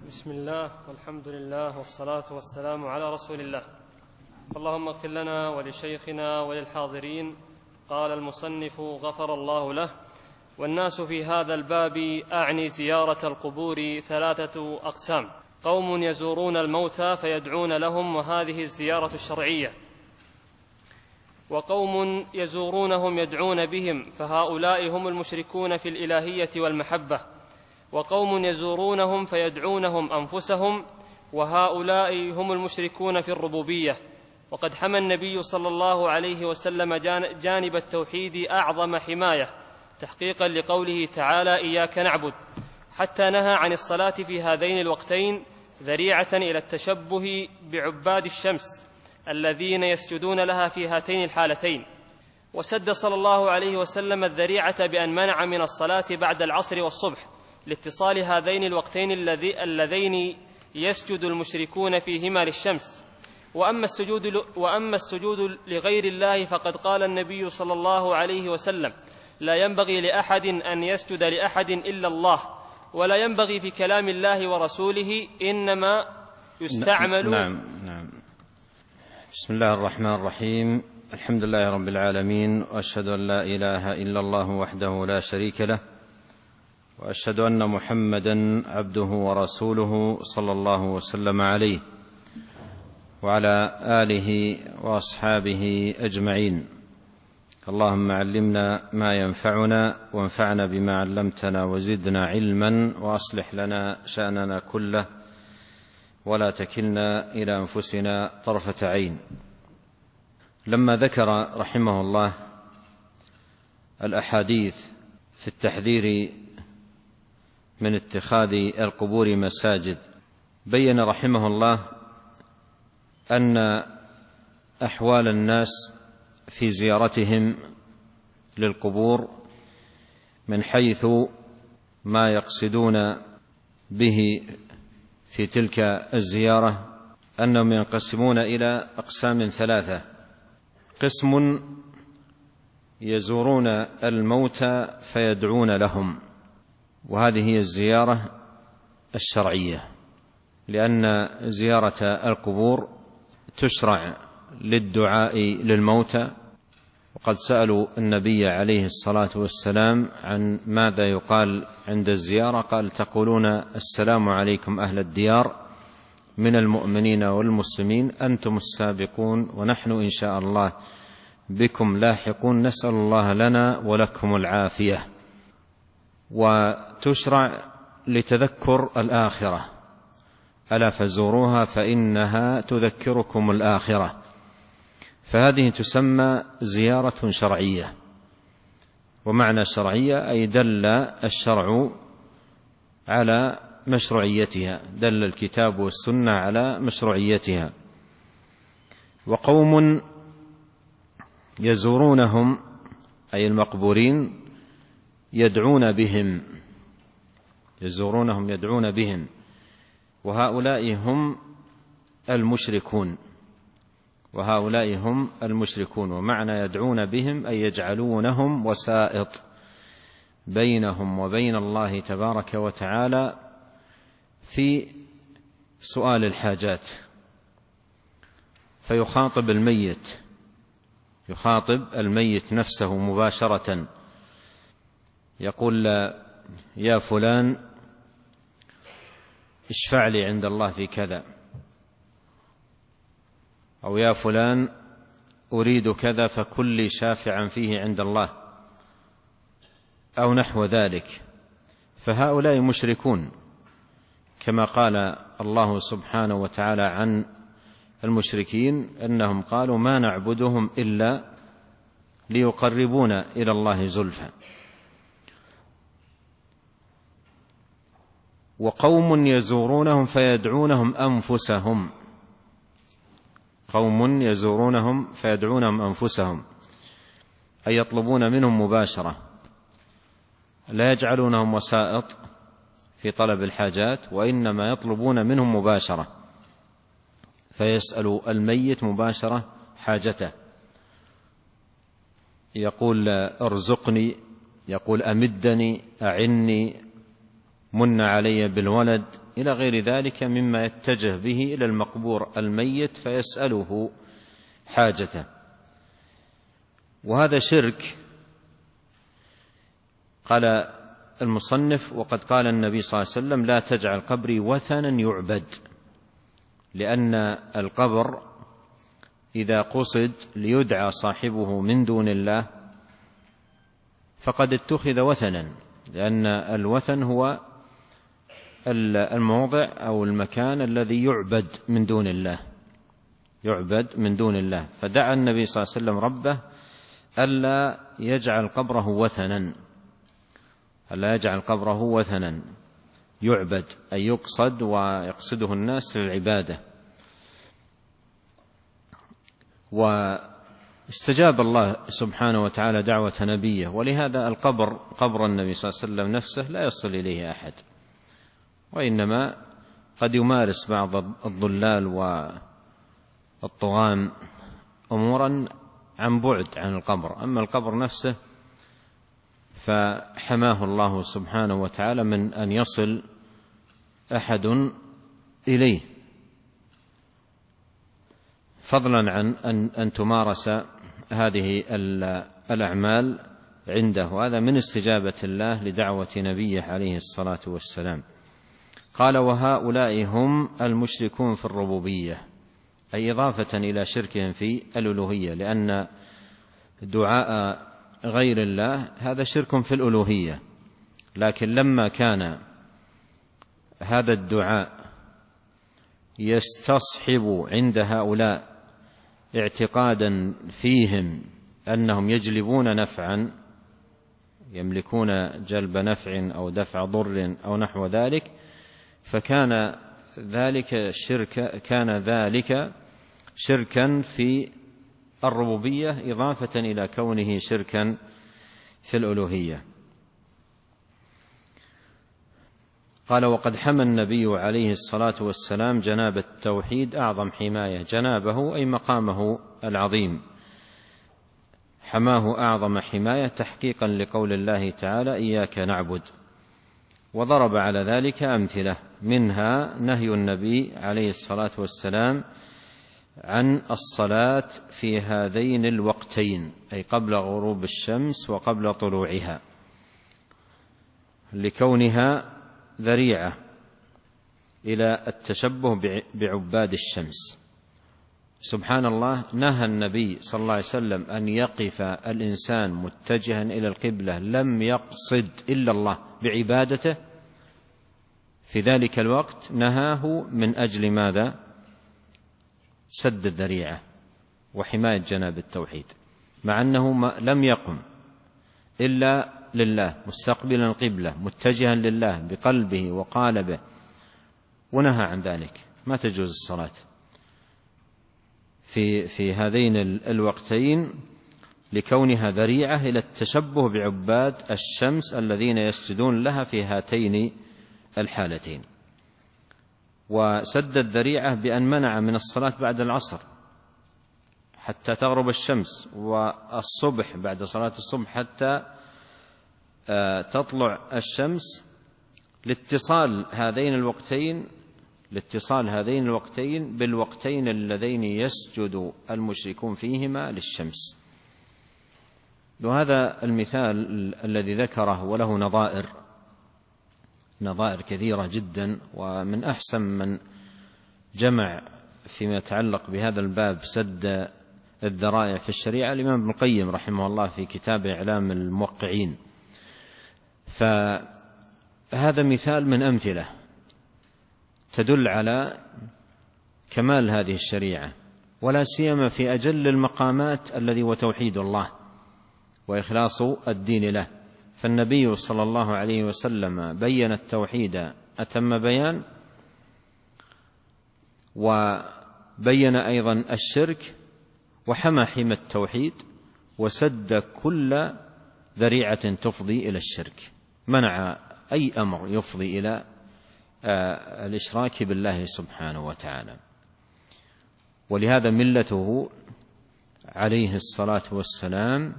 بسم الله والحمد لله والصلاة والسلام على رسول الله. اللهم اغفر لنا ولشيخنا وللحاضرين. قال المصنف غفر الله له: والناس في هذا الباب أعني زيارة القبور 3 أقسام: قوم يزورون الموتى فيدعون لهم وهذه الزيارة الشرعية، وقوم يزورونهم يدعون بهم فهؤلاء هم المشركون في الإلهية والمحبة، وقوم يزورونهم فيدعونهم أنفسهم وهؤلاء هم المشركون في الربوبية. وقد حمى النبي صلى الله عليه وسلم جانب التوحيد أعظم حماية تحقيقا لقوله تعالى: إياك نعبد، حتى نهى عن الصلاة في هذين الوقتين ذريعة إلى التشبه بعباد الشمس الذين يسجدون لها في هاتين الحالتين. وسد صلى الله عليه وسلم الذريعة بأن منع من الصلاة بعد العصر والصبح لاتصال هذين الوقتين اللذين يسجد المشركون فيهما للشمس. وأما السجود لغير الله فقد قال النبي صلى الله عليه وسلم: لا ينبغي لأحد أن يسجد لأحد إلا الله، ولا ينبغي في كلام الله ورسوله، إنما يستعمل. نعم. بسم الله الرحمن الرحيم. الحمد لله رب العالمين، وأشهد أن لا إله إلا الله وحده لا شريك له، وأشهد أن محمدًا عبده ورسوله صلى الله وسلم عليه وعلى آله وأصحابه أجمعين. اللهم علمنا ما ينفعنا وانفعنا بما علمتنا وزدنا علما، وأصلح لنا شأننا كله ولا تكلنا إلى أنفسنا طرفة عين. لما ذكر رحمه الله الأحاديث في التحذير من اتخاذ القبور مساجد، بين رحمه الله أن أحوال الناس في زيارتهم للقبور من حيث ما يقصدون به في تلك الزيارة أنهم ينقسمون إلى أقسام 3: قسم يزورون الموتى فيدعون لهم، وهذه هي الزيارة الشرعية، لأن زيارة القبور تشرع للدعاء للموتى. وقد سألوا النبي عليه الصلاة والسلام عن ماذا يقال عند الزيارة، قال: تقولون السلام عليكم أهل الديار من المؤمنين والمسلمين، أنتم السابقون ونحن إن شاء الله بكم لاحقون، نسأل الله لنا ولكم العافية. وتشرع لتذكر الآخرة: ألا فزوروها فإنها تذكركم الآخرة. فهذه تسمى زيارة شرعية. ومعنى شرعية أي دل الشرع على مشروعيتها، دل الكتاب والسنة على مشروعيتها. وقوم يزورونهم أي المقبورين يدعون بهم، يزورونهم يدعون بهم، وهؤلاء هم المشركون، وهؤلاء هم المشركون. ومعنى يدعون بهم أي يجعلونهم وسائط بينهم وبين الله تبارك وتعالى في سؤال الحاجات. فيخاطب الميت، يخاطب الميت نفسه مباشرة، يقول: يا فلان اشفع لي عند الله في كذا، أو يا فلان أريد كذا فكن لي شافعا فيه عند الله، أو نحو ذلك. فهؤلاء مشركون، كما قال الله سبحانه وتعالى عن المشركين أنهم قالوا: ما نعبدهم إلا ليقربونا إلى الله زلفى. وقوم يزورونهم فيدعونهم أنفسهم، قوم يزورونهم فيدعونهم أنفسهم أي يطلبون منهم مباشرة، لا يجعلونهم وسائط في طلب الحاجات، وإنما يطلبون منهم مباشرة، فيسأل الميت مباشرة حاجته، يقول: ارزقني، يقول: أمدني، أعني، من علي بالولد، إلى غير ذلك مما يتجه به إلى المقبور الميت فيسأله حاجته. وهذا شرك. قال المصنف: وقد قال النبي صلى الله عليه وسلم: لا تجعل قبري وثنا يعبد، لأن القبر إذا قصد ليدعى صاحبه من دون الله فقد اتخذ وثنا، لأن الوثن هو الموضع أو المكان الذي يعبد من دون الله، يعبد من دون الله. فدعا النبي صلى الله عليه وسلم ربه ألا يجعل قبره وثنا، ألا يجعل قبره وثنا يعبد، أي يقصد ويقصده الناس للعبادة. واستجاب الله سبحانه وتعالى دعوة نبيه، ولهذا القبر قبر النبي صلى الله عليه وسلم نفسه لا يصل إليه أحد، وإنما قد يمارس بعض الضلال والطغام أمورا عن بعد عن القبر، أما القبر نفسه فحماه الله سبحانه وتعالى من أن يصل أحد إليه، فضلا عن أن تمارس هذه الأعمال عنده. وهذا من استجابة الله لدعوة نبيه عليه الصلاة والسلام. قال: وهؤلاء هم المشركون في الربوبية، أي إضافة إلى شركهم في الألوهية، لأن دعاء غير الله هذا شرك في الألوهية. لكن لما كان هذا الدعاء يستصحب عند هؤلاء اعتقادا فيهم أنهم يجلبون نفعا، يملكون جلب نفع أو دفع ضر أو نحو ذلك، فكان ذلك شركا في الربوبية إضافة إلى كونه شركا في الألوهية. قال: وقد حمى النبي عليه الصلاة والسلام جناب التوحيد أعظم حماية، جنابه أي مقامه العظيم، حماه أعظم حماية تحقيقا لقول الله تعالى: إياك نعبد. وضرب على ذلك أمثلة، منها نهي النبي عليه الصلاة والسلام عن الصلاة في هذين الوقتين، أي قبل غروب الشمس وقبل طلوعها، لكونها ذريعة إلى التشبه بعباد الشمس. سبحان الله، نهى النبي صلى الله عليه وسلم أن يقف الإنسان متجها إلى القبلة لم يقصد إلا الله بعبادته في ذلك الوقت، نهاه من أجل ماذا؟ سد الذريعة وحماية جناب التوحيد، مع أنه لم يقم إلا لله مستقبلا القبلة متجها لله بقلبه وقالبه، ونهى عن ذلك، ما تجوز الصلاة في هذين الوقتين لكونها ذريعة إلى التشبه بعباد الشمس الذين يسجدون لها في هاتين الحالتين. وسد الذريعة بأن منع من الصلاة بعد العصر حتى تغرب الشمس، والصبح بعد صلاة الصبح حتى تطلع الشمس، لاتصال هذين الوقتين بالوقتين اللذين يسجد المشركون فيهما للشمس. وهذا المثال الذي ذكره وله نظائر كثيرة جدا، ومن أحسن من جمع فيما يتعلق بهذا الباب سد الذرائع في الشريعة الإمام ابن القيم رحمه الله في كتاب إعلام الموقعين. فهذا مثال من أمثلة تدل على كمال هذه الشريعة، ولا سيما في أجل المقامات الذي هو توحيد الله وإخلاص الدين له. فالنبي صلى الله عليه وسلم بين التوحيد أتم بيان، وبين أيضا الشرك، وحمى حمى التوحيد، وسد كل ذريعة تفضي إلى الشرك، منع أي أمر يفضي إلى الإشراك بالله سبحانه وتعالى. ولهذا ملته عليه الصلاة والسلام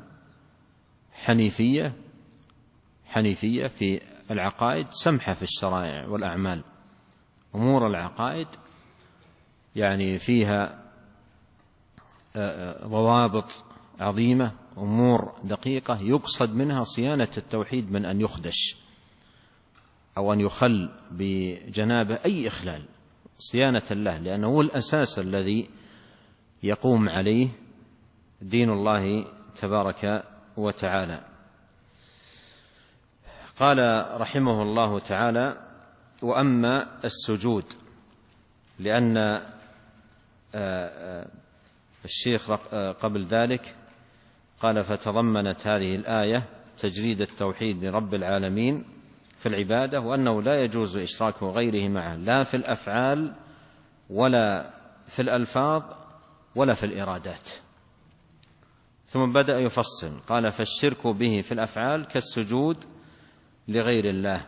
حنيفية في العقائد، سمحة في الشرائع والأعمال، أمور العقائد يعني فيها ضوابط عظيمة، أمور دقيقة يقصد منها صيانة التوحيد من أن يخدش أو أن يخل بجنابه أي إخلال، صيانة الله، لأنه هو الأساس الذي يقوم عليه دين الله تبارك وتعالى. قال رحمه الله تعالى: وأما السجود، لأن الشيخ قبل ذلك قال: فتضمنت هذه الآية تجريد التوحيد لرب العالمين في العبادة، وأنه لا يجوز إشراك غيره معه لا في الأفعال ولا في الألفاظ ولا في الإرادات. ثم بدأ يفصل، قال: فالشرك به في الأفعال كالسجود لغير الله،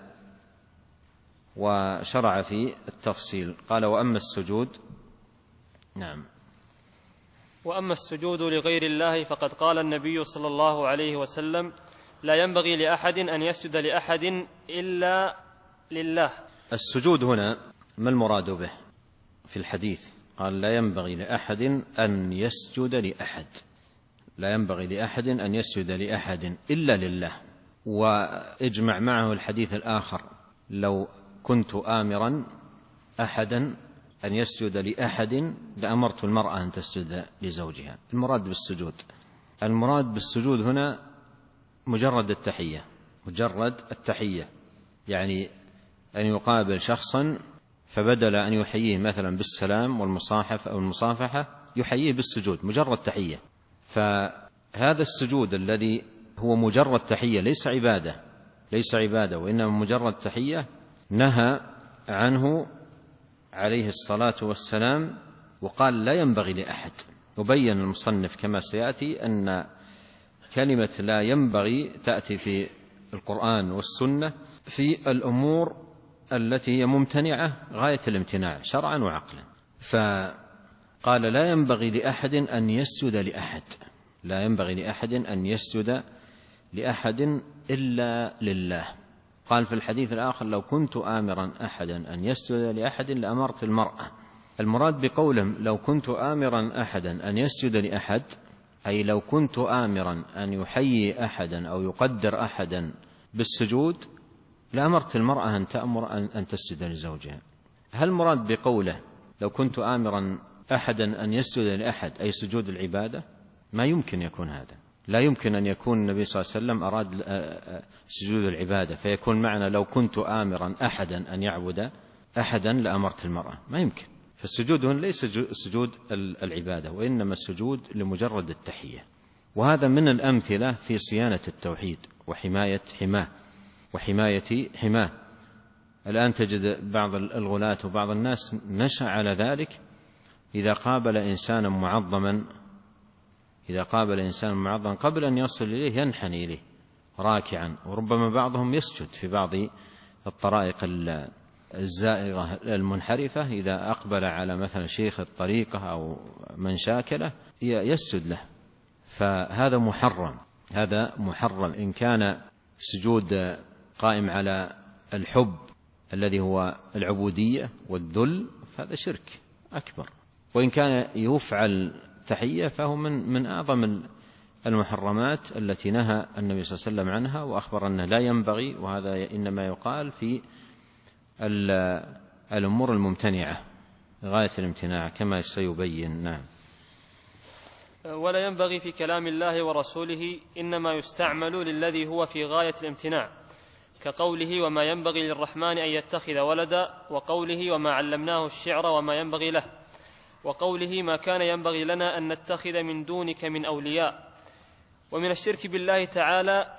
وشرع في التفصيل. قال: وأما السجود، نعم، وأما السجود لغير الله فقد قال النبي صلى الله عليه وسلم: لا ينبغي لأحد أن يسجد لأحد إلا لله. السجود هنا ما المراد به في الحديث؟ قال: لا ينبغي لأحد أن يسجد لأحد، لا ينبغي لأحد أن يسجد لأحد إلا لله. وإجمع معه الحديث الآخر: لو كنت آمرا أحدا أن يسجد لأحد لأمرت المرأة أن تسجد لزوجها. المراد بالسجود هنا مجرد التحية، مجرد التحية، يعني أن يقابل شخصا فبدل أن يحييه مثلا بالسلام والمصاحف أو المصافحة يحييه بالسجود، مجرد تحية. فهذا السجود الذي هو مجرد تحية ليس عبادة وإنما مجرد تحية نهى عنه عليه الصلاة والسلام، وقال: لا ينبغي لأحد. وبين المصنف كما سيأتي أن كلمة لا ينبغي تأتي في القرآن والسنة في الأمور التي هي ممتنعة غاية الامتناع شرعا وعقلا. فقال: لا ينبغي لأحد أن يسجد لأحد، لا ينبغي لأحد أن يسجد لأحد إلا لله. قال في الحديث الآخر: لو كنت آمرا أحدا أن يسجد لأحد لأمرت المرأة. المراد بقولهم لو كنت آمرا أحدا أن يسجد لأحد أي لو كنت آمرا أن يحيي أحدا أو يقدر أحدا بالسجود لأمرت المرأة أن تأمر أن تسجد لزوجها. هل مراد بقوله لو كنت آمرا أحدا أن يسجد لأحد أي سجود العبادة؟ ما يمكن يكون هذا، لا يمكن أن يكون النبي صلى الله عليه وسلم أراد سجود العبادة فيكون معنى لو كنت آمرا أحدا أن يعبد أحدا لأمرت المرأة، ما يمكن. فالسجود هنا ليس سجود العبادة وإنما السجود لمجرد التحية. وهذا من الأمثلة في صيانة التوحيد وحماية حماه. الآن تجد بعض الغلاة وبعض الناس نشأ على ذلك، إذا قابل إنسانا معظما قبل أن يصل إليه ينحني إليه راكعا، وربما بعضهم يسجد في بعض الطرائق الزائغة المنحرفة، إذا أقبل على مثلا شيخ الطريقة أو من شاكله يسجد له. فهذا محرم إن كان سجود قائم على الحب الذي هو العبودية والذل فهذا شرك أكبر، وإن كان يفعل تحية فهو من أعظم المحرمات التي نهى النبي صلى الله عليه وسلم عنها وأخبر أنه لا ينبغي. وهذا إنما يقال في الأمور الممتنعة غاية الامتناع كما سيبين. نعم. ولا ينبغي في كلام الله ورسوله إنما يستعمل للذي هو في غاية الامتناع، كقوله وما ينبغي للرحمن أن يتخذ ولدا، وقوله وما علمناه الشعر وما ينبغي له، وقوله ما كان ينبغي لنا أن نتخذ من دونك من أولياء. ومن الشرك بالله تعالى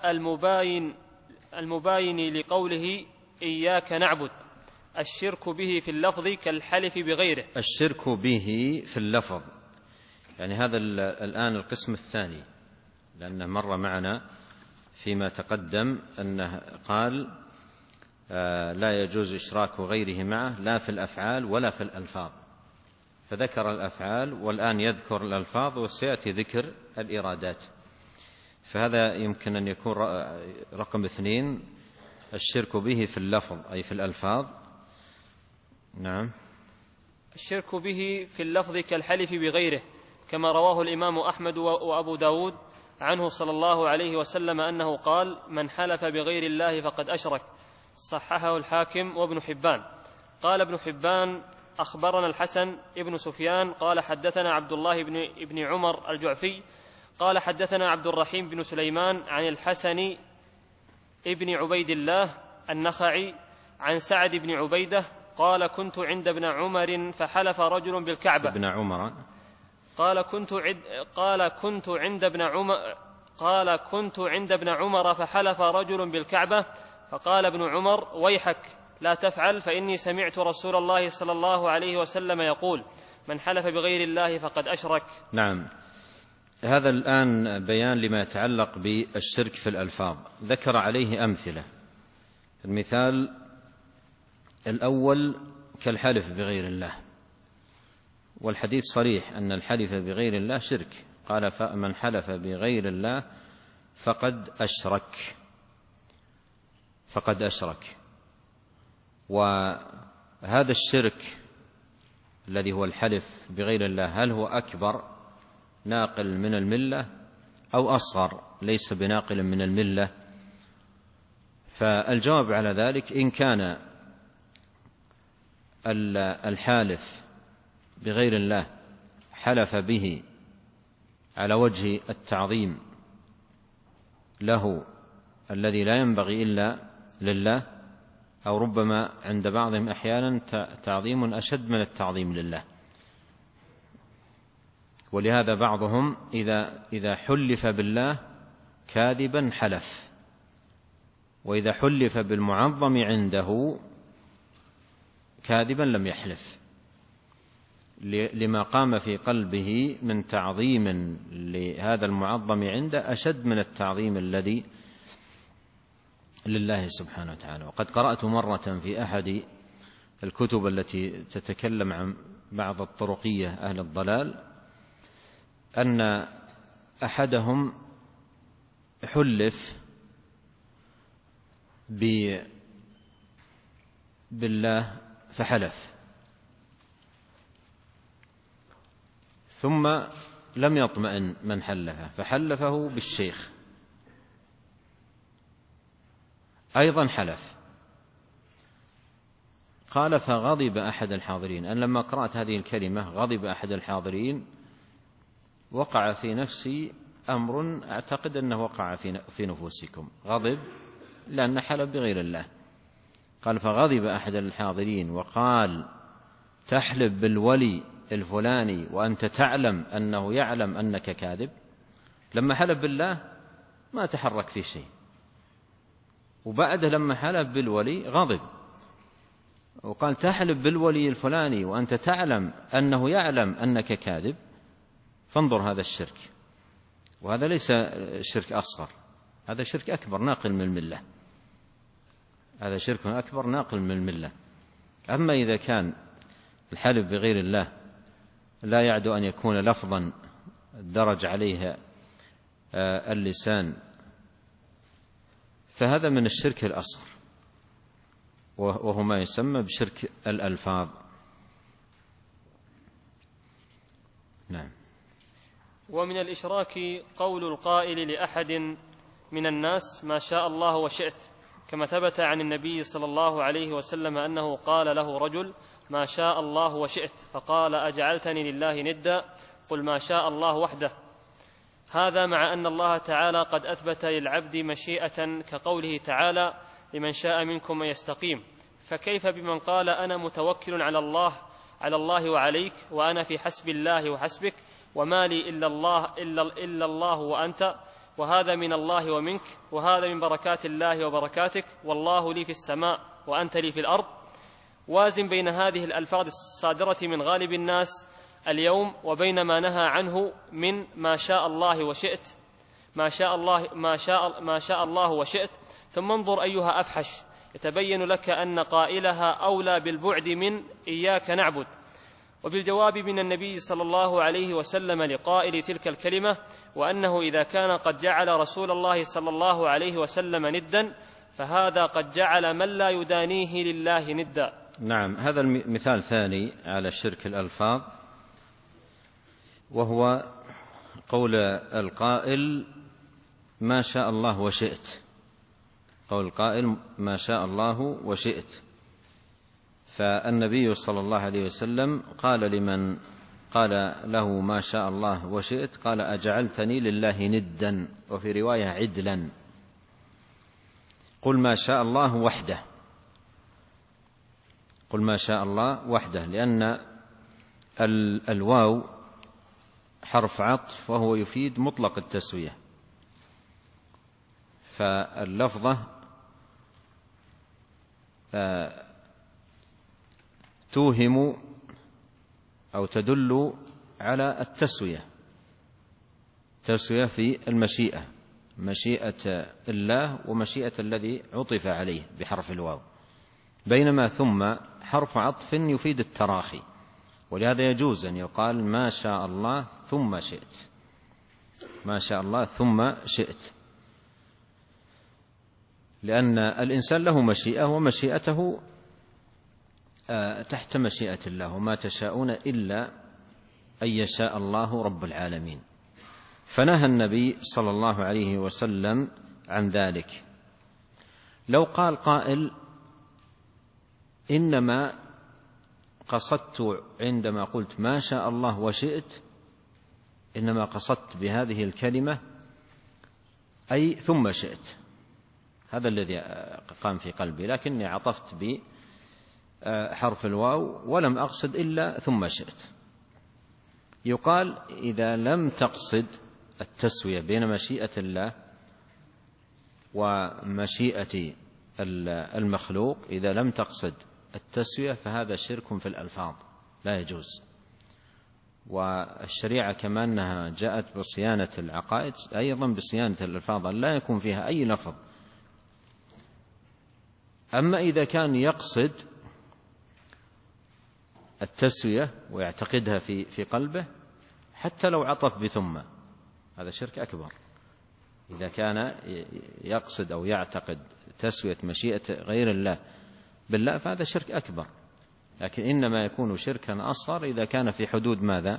المباين لقوله إياك نعبد، الشرك به في اللفظ كالحلف بغيره. الشرك به في اللفظ يعني هذا الآن القسم الثاني، لأنه مر معنا فيما تقدم أنه قال لا يجوز إشراك غيره معه لا في الأفعال ولا في الألفاظ، فذكر الأفعال والآن يذكر الألفاظ وسيأتي ذكر الإرادات. فهذا يمكن أن يكون رقم 2، الشرك به في اللفظ أي في الألفاظ، نعم. الشرك به في اللفظ كالحلف بغيره، كما رواه الإمام أحمد وأبو داود عنه صلى الله عليه وسلم أنه قال: من حلف بغير الله فقد أشرك. صححه الحاكم وابن حبان. قال ابن حبان: أخبرنا الحسن ابن سفيان قال حدثنا عبد الله بن عمر الجعفي قال حدثنا عبد الرحيم بن سليمان عن الحسن ابن عبيد الله النخعي عن سعد بن عبيدة قال: كنت عند ابن عمر فحلف رجل بالكعبة. ابن عمر قال: كنت عند ابن عمر فحلف رجل بالكعبة، فقال ابن عمر: ويحك لا تفعل، فإني سمعت رسول الله صلى الله عليه وسلم يقول: من حلف بغير الله فقد أشرك. نعم. هذا الآن بيان لما يتعلق بالشرك في الألفاظ، ذكر عليه أمثلة. المثال الأول كالحلف بغير الله، والحديث صريح أن الحلف بغير الله شرك. قال: فمن حلف بغير الله فقد أشرك. وهذا الشرك الذي هو الحلف بغير الله هل هو أكبر ناقل من الملة أو أصغر ليس بناقل من الملة؟ فالجواب على ذلك: إن كان الحالف بغير الله حلف به على وجه التعظيم له الذي لا ينبغي إلا لله، أو ربما عند بعضهم أحيانا تعظيم أشد من التعظيم لله، ولهذا بعضهم إذا حلف بالله كاذبا حلف، وإذا حلف بالمعظم عنده كاذبا لم يحلف، لما قام في قلبه من تعظيم لهذا المعظم عنده أشد من التعظيم الذي لله سبحانه وتعالى. وقد قرأت مرة في أحد الكتب التي تتكلم عن بعض الطرقية أهل الضلال أن أحدهم حلف بالله فحلف، ثم لم يطمئن من حلفه فحلفه بالشيخ أيضا حلف. قال: فغضب أحد الحاضرين، أن لما قرأت هذه الكلمة غضب أحد الحاضرين، وقع في نفسي أمر أعتقد أنه وقع في نفوسكم، غضب لأن حلف بغير الله. قال: فغضب أحد الحاضرين وقال: تحلف بالولي الفلاني وأنت تعلم أنه يعلم أنك كاذب. لما حلف بالله ما تحرك في شيء، وبعد لما حلف بالولي غضب وقال: تحلف بالولي الفلاني وأنت تعلم أنه يعلم أنك كاذب. فانظر هذا الشرك، وهذا ليس شرك أصغر، هذا شرك أكبر ناقل من الملة، هذا شرك أكبر ناقل من الملة. أما إذا كان الحلف بغير الله لا يعدو أن يكون لفظا درج عليه اللسان فهذا من الشرك الأصغر، وهو ما يسمى بشرك الألفاظ. نعم. ومن الإشراك قول القائل لأحد من الناس: ما شاء الله وشئت، كما ثبت عن النبي صلى الله عليه وسلم أنه قال له رجل: ما شاء الله وشئت، فقال: أجعلتني لله ندا؟ قل ما شاء الله وحده. هذا مع أن الله تعالى قد أثبت للعبد مشيئة، كقوله تعالى: لمن شاء منكم أن يستقيم. فكيف بمن قال: أنا متوكل على الله وعليك، وأنا في حسب الله وحسبك، وما لي إلا الله وأنت، وهذا من الله ومنك، وهذا من بركات الله وبركاتك، والله لي في السماء وأنت لي في الأرض. وازن بين هذه الألفاظ الصادرة من غالب الناس اليوم وبين ما نهى عنه من ما شاء الله وشئت، ما شاء الله وشئت، ثم انظر أيها أفحش، يتبين لك أن قائلها أولى بالبعد من إياك نعبد. وبالجواب من النبي صلى الله عليه وسلم لقائل تلك الكلمة، وأنه إذا كان قد جعل رسول الله صلى الله عليه وسلم ندا فهذا قد جعل من لا يدانيه لله ندا. نعم، هذا مثال ثاني على شرك الألفاظ، وهو قول القائل ما شاء الله وشئت. قول القائل ما شاء الله وشئت. فالنبي صلى الله عليه وسلم قال لمن قال له ما شاء الله وشئت قال أجعلتني لله ندا، وفي رواية عدلا. قل ما شاء الله وحده، قل ما شاء الله وحده، لأن الواو حرف عطف وهو يفيد مطلق التسوية، فاللفظة توهم أو تدل على التسوية، تسوية في المشيئة، مشيئة الله ومشيئة الذي عطف عليه بحرف الواو، بينما ثم حرف عطف يفيد التراخي، ولهذا يجوز أن يقال ما شاء الله ثم شئت، ما شاء الله ثم شئت، لأن الإنسان له مشيئة ومشيئته تحت مشيئة الله، وما تشاءون إلا أن يشاء الله رب العالمين. فنهى النبي صلى الله عليه وسلم عن ذلك. لو قال قائل إنما قصدت عندما قلت ما شاء الله وشئت إنما قصدت بهذه الكلمة أي ثم شئت، هذا الذي قام في قلبي، لكني عطفت بحرف الواو ولم أقصد إلا ثم شئت. يقال إذا لم تقصد التسوية بين مشيئة الله ومشيئة المخلوق، إذا لم تقصد التسوية فهذا شرك في الألفاظ لا يجوز. والشريعة كما أنها جاءت بصيانة العقائد أيضا بصيانة الألفاظ، لا يكون فيها أي لفظ. أما إذا كان يقصد التسوية ويعتقدها في قلبه حتى لو عطف بثم، هذا شرك أكبر. إذا كان يقصد أو يعتقد تسوية مشيئة غير الله بالله فهذا شرك أكبر، لكن إنما يكون شركا أصغر إذا كان في حدود ماذا؟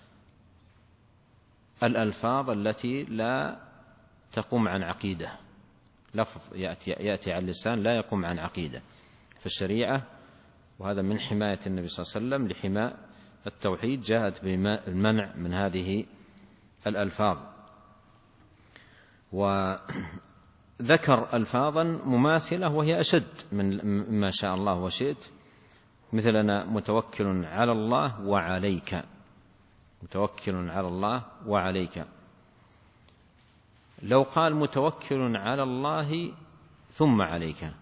الألفاظ التي لا تقوم عن عقيدة، لفظ يأتي على اللسان لا يقوم عن عقيدة. فالشريعة، وهذا من حماية النبي صلى الله عليه وسلم لحماية التوحيد، جاءت بالمنع من هذه الألفاظ، وذكر ألفاظا مماثلة وهي أشد من ما شاء الله وشئت، مثل أنا متوكل على الله وعليك، متوكل على الله وعليك. لو قال متوكل على الله ثم عليك،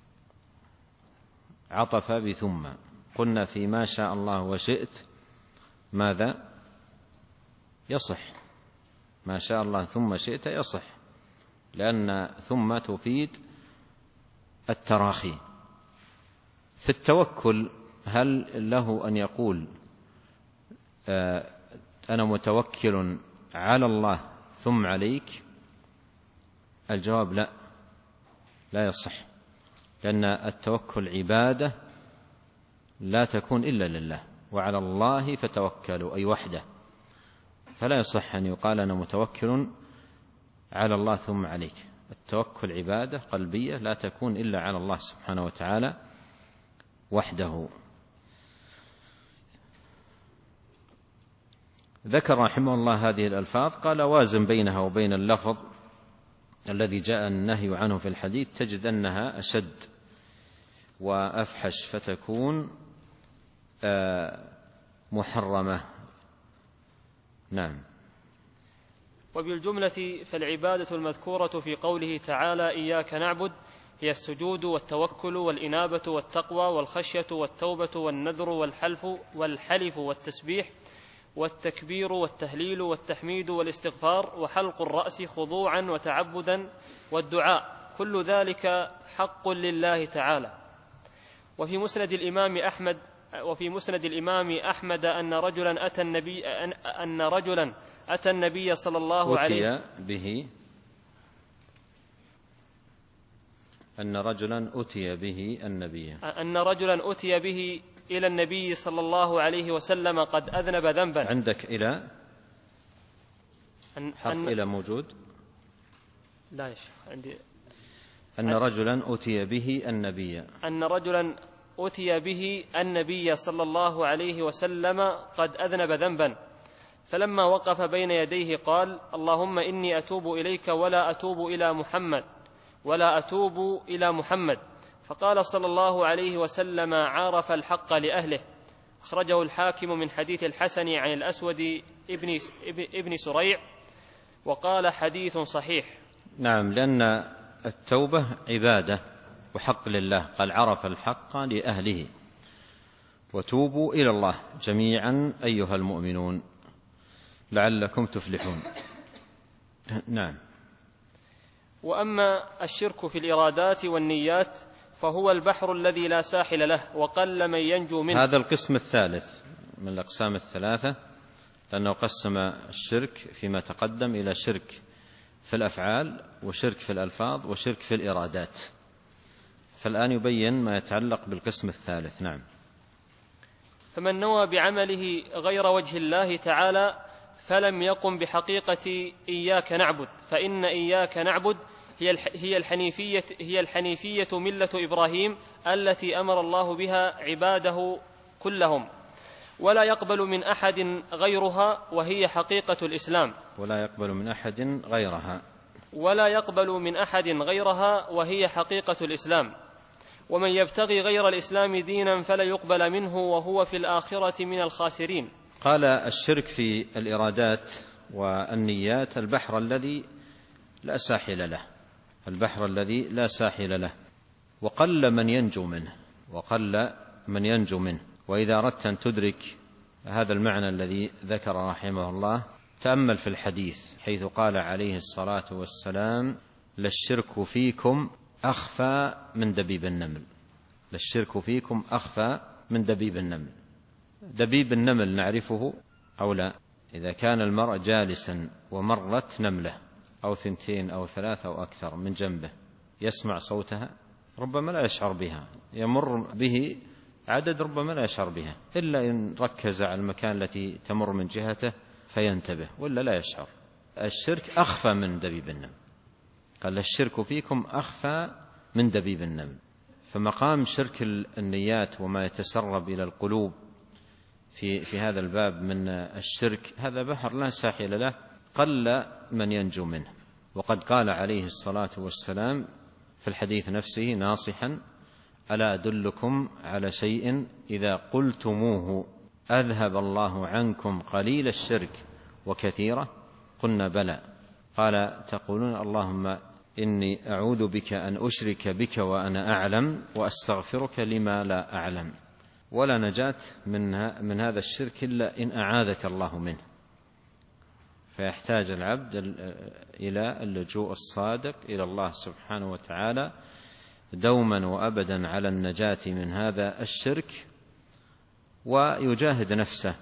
عطف بثم، قلنا في ما شاء الله وشئت ماذا؟ يصح، ما شاء الله ثم شئت يصح، لأن ثم تفيد التراخي. في التوكل هل له أن يقول أنا متوكل على الله ثم عليك؟ الجواب لا، لا يصح، لأن التوكل عبادة لا تكون إلا لله، وعلى الله فتوكلوا أي وحده، فلا يصح أن يقال أنا متوكل على الله ثم عليك. التوكل عبادة قلبية لا تكون إلا على الله سبحانه وتعالى وحده. ذكر رحمه الله هذه الألفاظ، قال وازن بينها وبين اللفظ الذي جاء النهي عنه في الحديث تجد أنها أشد وأفحش فتكون محرمة. نعم. وبالجملة فالعبادة المذكورة في قوله تعالى إياك نعبد هي السجود والتوكل والإنابة والتقوى والخشية والتوبة والنذر والحلف والتسبيح والتكبير والتهليل والتحميد والاستغفار وحلق الرأس خضوعا وتعبدا والدعاء، كل ذلك حق لله تعالى. وفي مسند الإمام أحمد أن رجلا أتى النبي صلى الله عليه أن رجلا أتي به النبي، أن رجلا أتي به إلى النبي صلى الله عليه وسلم قد أذنب ذنبا. عندك إلى حرف إلى موجود؟ لا يا شيخ عندي. أن رجلا أتي به النبي، أن رجلا أتي به النبي صلى الله عليه وسلم قد أذنب ذنبا، فلما وقف بين يديه قال: اللهم إني أتوب إليك ولا أتوب إلى محمد. فقال صلى الله عليه وسلم: عرف الحق لأهله. أخرجه الحاكم من حديث الحسن عن الأسود ابن سريع، وقال: حديث صحيح. نعم، لأن التوبة عبادة وحق لله، قال: عرف الحق لأهله. وتوبوا إلى الله جميعا أيها المؤمنون لعلكم تفلحون. نعم. وأما الشرك في الإرادات والنيات فهو البحر الذي لا ساحل له، وقل من ينجو منه. هذا القسم الثالث من الأقسام الثلاثة، لأنه قسم الشرك فيما تقدم إلى شرك في الأفعال، وشرك في الألفاظ، وشرك في الإرادات، فالآن يبين ما يتعلق بالقسم الثالث. نعم. فمن نوى بعمله غير وجه الله تعالى فلم يقم بحقيقة إياك نعبد، فإن إياك نعبد هي الحنيفية ملة إبراهيم التي أمر الله بها عباده كلهم، ولا يقبل من أحد غيرها وهي حقيقة الإسلام. ولا يقبل من أحد غيرها وهي حقيقة الإسلام. ومن يبتغي غير الإسلام دينا فلا يقبل منه وهو في الآخرة من الخاسرين. قال: الشرك في الإرادات والنيات البحر الذي لا ساحل له، وقل من ينجو منه. وإذا أردت أن تدرك هذا المعنى الذي ذكر رحمه الله، تأمل في الحديث حيث قال عليه الصلاة والسلام: للشرك فيكم أخفى من دبيب النمل. دبيب النمل نعرفه أو لا؟ إذا كان المرء جالسا ومرت نملة أو 2 أو 3 أو أكثر من جنبه، يسمع صوتها، ربما لا يشعر بها، يمر به عدد ربما لا يشعر بها إلا إن ركز على المكان التي تمر من جهته فينتبه، ولا لا يشعر. الشرك أخفى من دبيب النمل، قال: الشرك فيكم أخفى من دبيب النمل. فمقام شرك النيات وما يتسرب إلى القلوب في هذا الباب من الشرك، هذا بحر لا ساحل له، قل من ينجو منه. وقد قال عليه الصلاة والسلام في الحديث نفسه ناصحا: ألا أدلكم على شيء إذا قلتموه أذهب الله عنكم قليل الشرك وكثيرة؟ قلنا: بلى. قال: تقولون اللهم إني أعوذ بك أن أشرك بك وأنا أعلم وأستغفرك لما لا أعلم. ولا نجاة من هذا الشرك إلا إن أعاذك الله منه. فيحتاج العبد إلى اللجوء الصادق إلى الله سبحانه وتعالى دوما وأبدا على النجاة من هذا الشرك، ويجاهد نفسه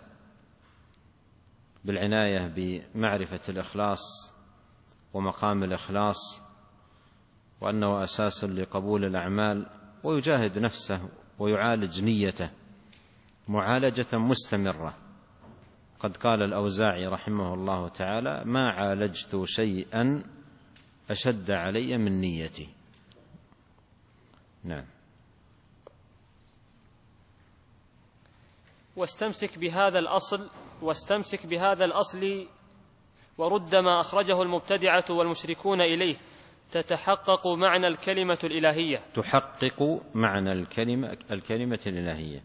بالعناية بمعرفة الإخلاص ومقام الإخلاص، وأنه أساس لقبول الأعمال، ويجاهد نفسه ويعالج نيته معالجة مستمرة. قد قال الأوزاعي رحمه الله تعالى: ما عالجت شيئا أشد علي من نيتي. نعم. واستمسك بهذا الأصل ورد ما أخرجه المبتدعة والمشركون إليه تتحقق معنى الكلمة الإلهية. تحقق معنى الكلمة الإلهية.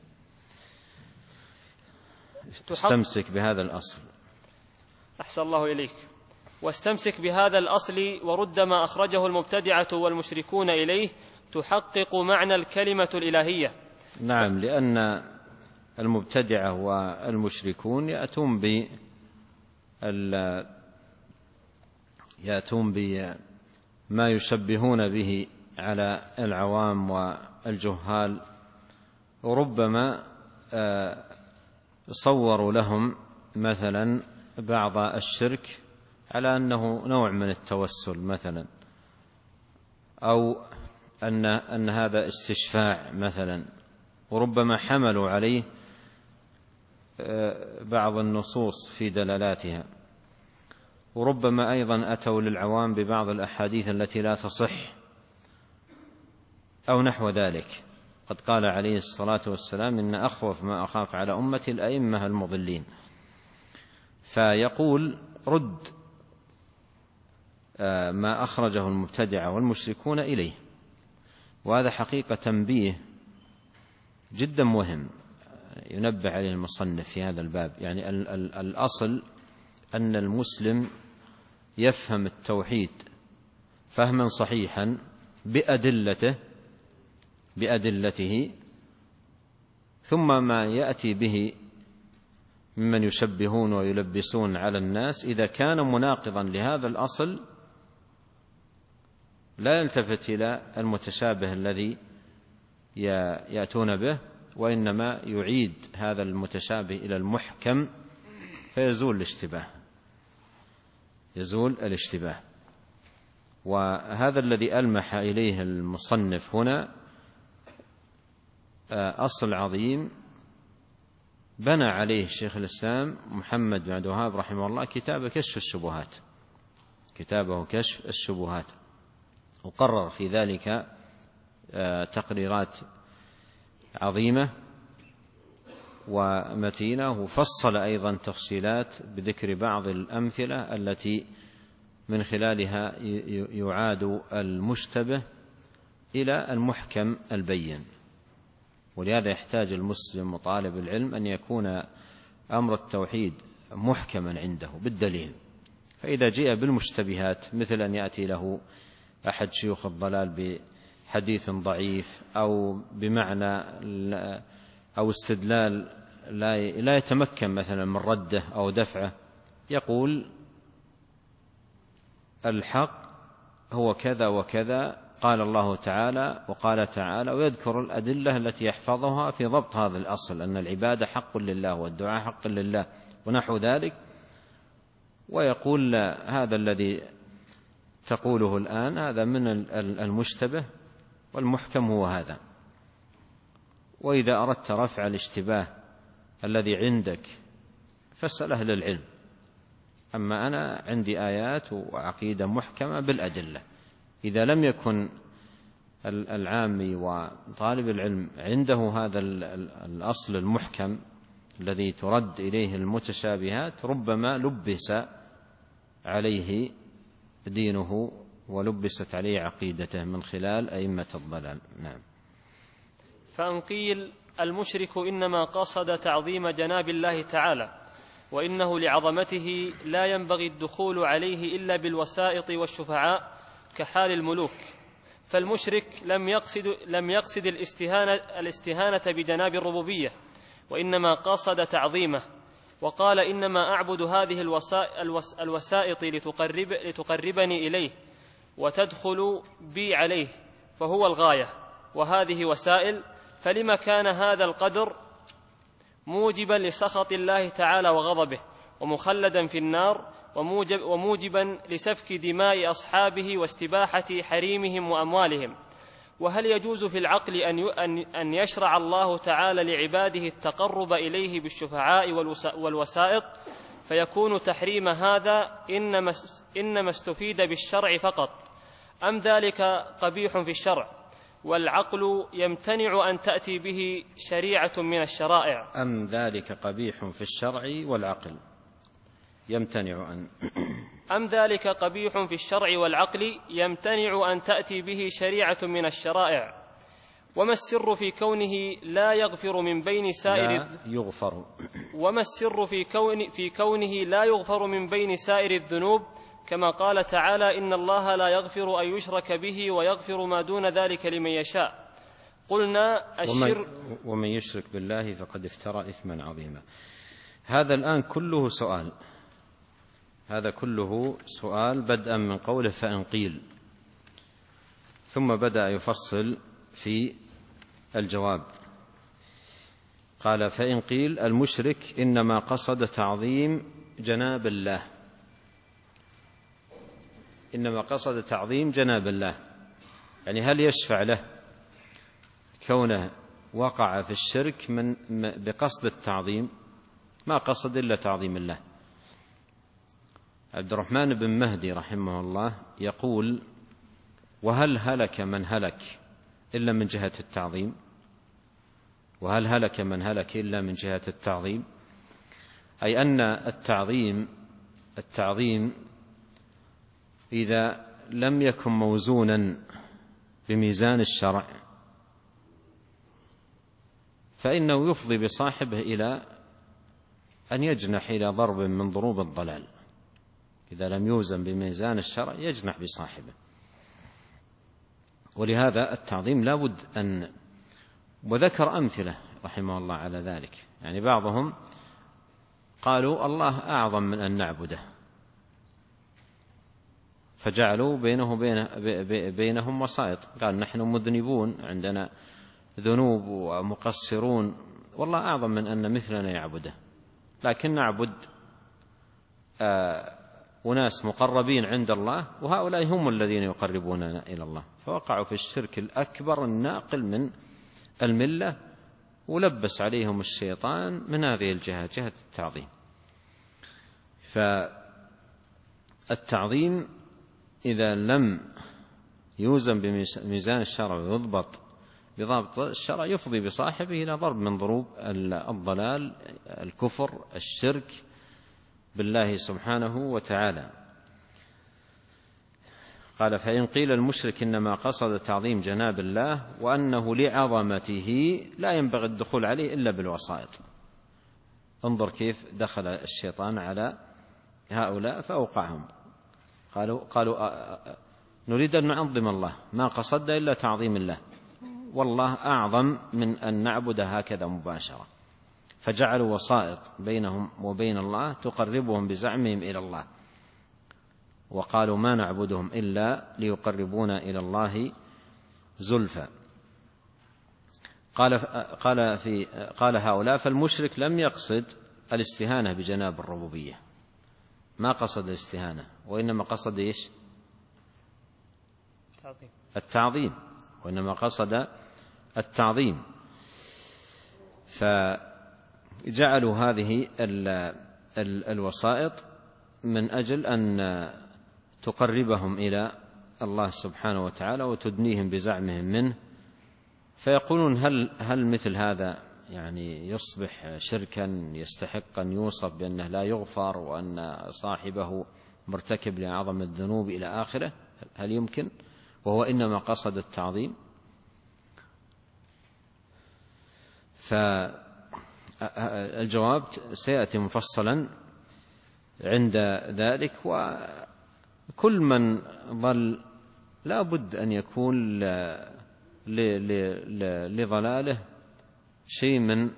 استمسك بهذا الأصل. أحسن الله إليك. واستمسك بهذا الأصل ورد ما أخرجه المبتدعة والمشركون إليه تحقق معنى الكلمة الإلهية. نعم، لأن المبتدعة والمشركون يأتون بما يشبهون به على العوام والجهال، وربما صوروا لهم مثلا بعض الشرك على أنه نوع من التوسل مثلا، أو أن هذا استشفاع مثلا، وربما حملوا عليه بعض النصوص في دلالاتها، وربما أيضا أتوا للعوام ببعض الأحاديث التي لا تصح أو نحو ذلك. قد قال عليه الصلاة والسلام: إن أخوف ما أخاف على أمتي الأئمة المضلين. فيقول: رد ما أخرجه المبتدعة والمشركون إليه. وهذا حقيقة تنبيه جدا مهم ينبه عليه المصنف في هذا الباب. يعني الأصل أن المسلم يفهم التوحيد فهما صحيحا بأدلته، ثم ما يأتي به ممن يشبهون ويلبسون على الناس إذا كان مناقضا لهذا الأصل لا يلتفت إلى المتشابه الذي يأتون به، وإنما يعيد هذا المتشابه إلى المحكم فيزول الاشتباه. وهذا الذي ألمح إليه المصنف هنا أصل عظيم بنى عليه شيخ الإسلام محمد بن عبد الوهاب رحمه الله كتابه كشف الشبهات، وقرر في ذلك تقريرات عظيمة ومتينة، وفصل أيضا تفصيلات بذكر بعض الأمثلة التي من خلالها يعاد المشتبه إلى المحكم البين. ولهذا يحتاج المسلم وطالب العلم أن يكون أمر التوحيد محكما عنده بالدليل. فإذا جاء بالمشتبهات مثل أن يأتي له أحد شيوخ الضلال بحديث ضعيف أو بمعنى أو استدلال لا يتمكن مثلا من رده أو دفعه، يقول: الحق هو كذا وكذا، قال الله تعالى وقال تعالى، ويذكر الأدلة التي يحفظها في ضبط هذا الأصل أن العبادة حق لله والدعاء حق لله ونحو ذلك، ويقول: هذا الذي تقوله الآن هذا من المشتبه، والمحكم هو هذا. وإذا أردت رفع الاشتباه الذي عندك فاسأل أهل العلم، أما أنا عندي آيات وعقيدة محكمة بالأدلة. إذا لم يكن العامي وطالب العلم عنده هذا الأصل المحكم الذي ترد إليه المتشابهات، ربما لبس عليه دينه ولبست عليه عقيدته من خلال أئمة الضلال. نعم. فإن قيل: المشرك إنما قصد تعظيم جناب الله تعالى، وإنه لعظمته لا ينبغي الدخول عليه إلا بالوسائط والشفعاء كحال الملوك، فالمشرك لم يقصد الاستهانة بجناب الربوبية، وإنما قصد تعظيمه، وقال: إنما أعبد هذه الوسائط لتقربني إليه وتدخل بي عليه، فهو الغاية وهذه وسائل، فلما كان هذا القدر موجبا لسخط الله تعالى وغضبه، ومخلدا في النار، وموجبا لسفك دماء أصحابه واستباحة حريمهم وأموالهم. وهل يجوز في العقل أن يشرع الله تعالى لعباده التقرب إليه بالشفعاء والوسائط، فيكون تحريم هذا إنما استفيد بالشرع فقط، أم ذلك قبيح في الشرع والعقل يمتنع أن تأتي به شريعة من الشرائع؟ أم ذلك قبيح في الشرع والعقل يمتنع أم ذلك قبيح في الشرع والعقل يمتنع أن تأتي به شريعة من الشرائع؟ وما السر في كونه لا يغفر من بين سائر وما السر في كونه لا يغفر من بين سائر الذنوب، كما قال تعالى: إن الله لا يغفر أن يشرك به ويغفر ما دون ذلك لمن يشاء. قلنا: ومن يشرك بالله فقد افترى إثما عظيما. هذا الآن كله سؤال بدءا من قوله فإن قيل، ثم بدأ يفصل في الجواب. قال: فإن قيل المشرك إنما قصد تعظيم جناب الله، يعني هل يشفع له كونه وقع في الشرك بقصد التعظيم؟ ما قصد إلا تعظيم الله. عبد الرحمن بن مهدي رحمه الله يقول: وهل هلك من هلك إلا من جهة التعظيم؟ وهل هلك من هلك إلا من جهة التعظيم؟ أي أن التعظيم إذا لم يكن موزونا بميزان الشرع فإنه يفضي بصاحبه إلى أن يجنح إلى ضرب من ضروب الضلال. إذا لم يوزن بميزان الشرع يجنح بصاحبه. ولهذا التعظيم لا بد أن، وذكر أمثلة رحمه الله على ذلك. يعني بعضهم قالوا الله أعظم من أن نعبده، فجعلوا بينهم وسائط، قال نحن مذنبون، عندنا ذنوب ومقصرون، والله أعظم من أن مثلنا يعبده، لكن نعبد أناس مقربين عند الله، وهؤلاء هم الذين يقربوننا إلى الله. فوقعوا في الشرك الأكبر الناقل من الملة، ولبس عليهم الشيطان من هذه الجهة، جهة التعظيم. فالتعظيم إذا لم يوزن بميزان الشرع ويضبط بضابط الشرع يفضي بصاحبه إلى ضرب من ضروب الضلال، الكفر، الشرك بالله سبحانه وتعالى. قال: فإن قيل المشرك إنما قصد تعظيم جناب الله وأنه لعظمته لا ينبغي الدخول عليه إلا بالوسائط. انظر كيف دخل الشيطان على هؤلاء فأوقعهم. قالوا نريد أن نعظم الله، ما قصد إلا تعظيم الله، والله أعظم من أن نعبد هكذا مباشرة، فجعلوا وسائط بينهم وبين الله تقربهم بزعمهم إلى الله، وقالوا ما نعبدهم إلا ليقربونا إلى الله زلفى. قال هؤلاء: فالمشرك لم يقصد الاستهانة بجناب الربوبية، ما قصد الاستهانة، وإنما قصد إيش؟ التعظيم، وإنما قصد التعظيم. فجعلوا هذه الوسائط من أجل أن تقربهم إلى الله سبحانه وتعالى وتدنيهم بزعمهم منه. فيقولون هل مثل هذا يعني يصبح شركا يستحق أن يوصف بأنه لا يغفر وأن صاحبه مرتكب لأعظم الذنوب إلى آخره؟ هل يمكن؟ وهو إنما قصد التعظيم. فالجواب سيأتي مفصلا عند ذلك. وكل من ضل لا بد أن يكون لضلاله شيء من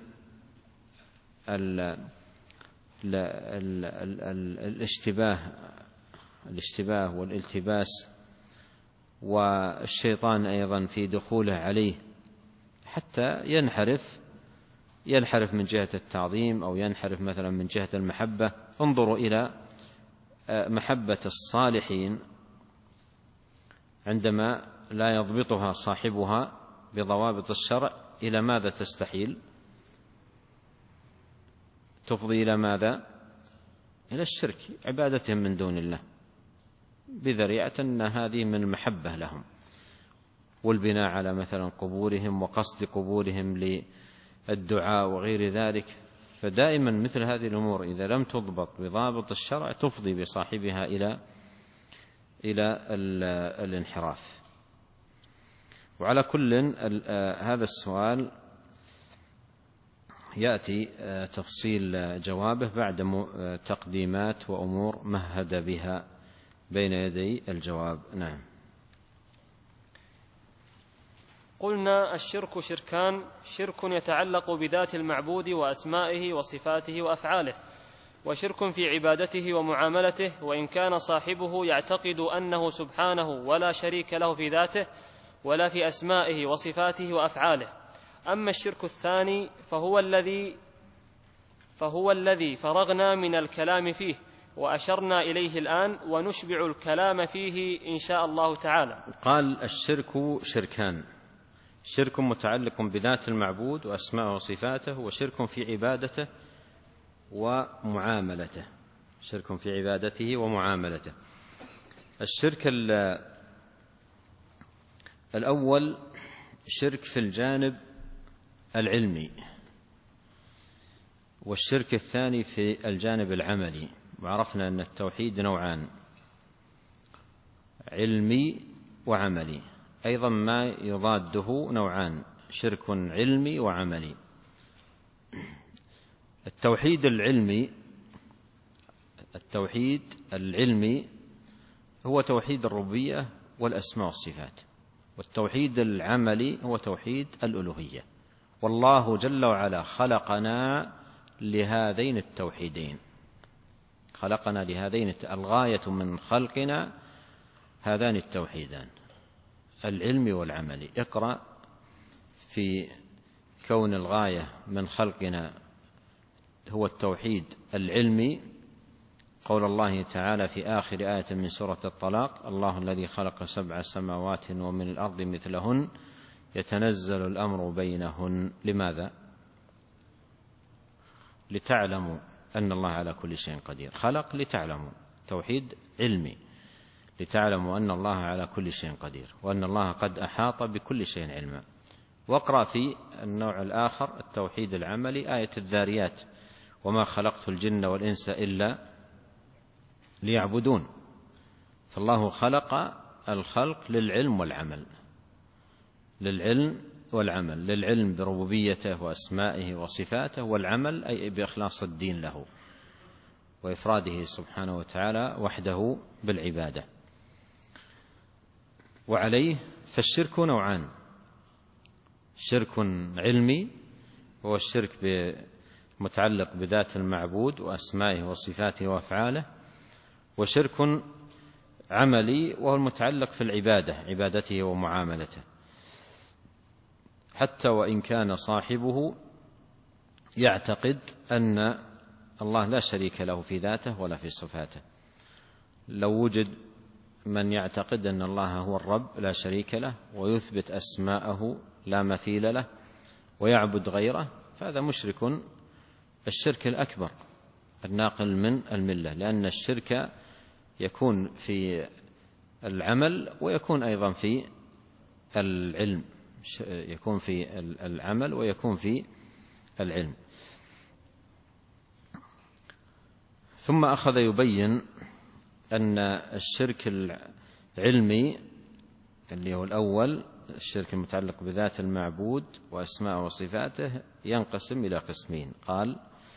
الاشتباه والالتباس، والشيطان أيضا في دخوله عليه حتى ينحرف من جهة التعظيم أو ينحرف مثلا من جهة المحبة. انظروا إلى محبة الصالحين عندما لا يضبطها صاحبها بضوابط الشرع، إلى ماذا تستحيل؟ تفضي إلى ماذا؟ إلى الشرك، عبادتهم من دون الله، بذريعة أن هذه من المحبة لهم، والبناء على مثلا قبورهم وقصد قبورهم للدعاء وغير ذلك. فدائما مثل هذه الأمور إذا لم تضبط بضابط الشرع تفضي بصاحبها إلى الانحراف. وعلى كل هذا السؤال يأتي تفصيل جوابه بعد تقديمات وأمور مهد بها بين يدي الجواب. نعم. قلنا: الشرك شركان: شرك يتعلق بذات المعبود وأسمائه وصفاته وأفعاله، وشرك في عبادته ومعاملته، وإن كان صاحبه يعتقد أنه سبحانه ولا شريك له في ذاته ولا في أسمائه وصفاته وأفعاله. أما الشرك الثاني فهو الذي فرغنا من الكلام فيه، وأشرنا إليه الآن ونشبع الكلام فيه إن شاء الله تعالى. قال: الشرك شركان: شرك متعلق بذات المعبود وأسماءه وصفاته، وشرك في عبادته ومعاملته. شرك في عبادته ومعاملته. الشرك الأول شرك في الجانب العلمي، والشرك الثاني في الجانب العملي. وعرفنا أن التوحيد نوعان: علمي وعملي. أيضا ما يضاده نوعان: شرك علمي وعملي. التوحيد العلمي هو توحيد الربوبية والأسماء والصفات، والتوحيد العملي هو توحيد الألوهية. والله جل وعلا خلقنا لهذين التوحيدين، خلقنا لهذين. الغاية من خلقنا هذان التوحيدان، العلم والعمل. اقرأ في كون الغاية من خلقنا هو التوحيد العلمي قول الله تعالى في آخر آية من سورة الطلاق: الله الذي خلق 7 سماوات ومن الأرض مثلهن يتنزل الأمر بينهن. لماذا؟ لتعلموا أن الله على كل شيء قدير. خلق لتعلموا، توحيد علمي، لتعلموا أن الله على كل شيء قدير وأن الله قد أحاط بكل شيء علما. واقرأ في النوع الآخر التوحيد العملي آية الذاريات: وما خلقت الجن والإنس إلا ليعبدون. فالله خلق الخلق للعلم والعمل، للعلم بربوبيته وأسمائه وصفاته، والعمل أي بإخلاص الدين له وإفراده سبحانه وتعالى وحده بالعبادة. وعليه فالشرك نوعان: شرك علمي هو الشرك متعلق بذات المعبود وأسمائه وصفاته وأفعاله، وشرك عملي وهو المتعلق في العبادة، عبادته ومعاملته، حتى وإن كان صاحبه يعتقد أن الله لا شريك له في ذاته ولا في صفاته. لو وجد من يعتقد أن الله هو الرب لا شريك له ويثبت أسماءه لا مثيل له ويعبد غيره، فهذا مشرك الشرك الأكبر الناقل من الملة، لأن الشرك يكون في العمل ويكون أيضا في العلم، يكون في العمل ويكون في العلم. ثم أخذ يبين أن الشرك العلمي اللي هو الأول، الشرك المتعلق بذات المعبود وأسماء وصفاته، ينقسم إلى قسمين. قال: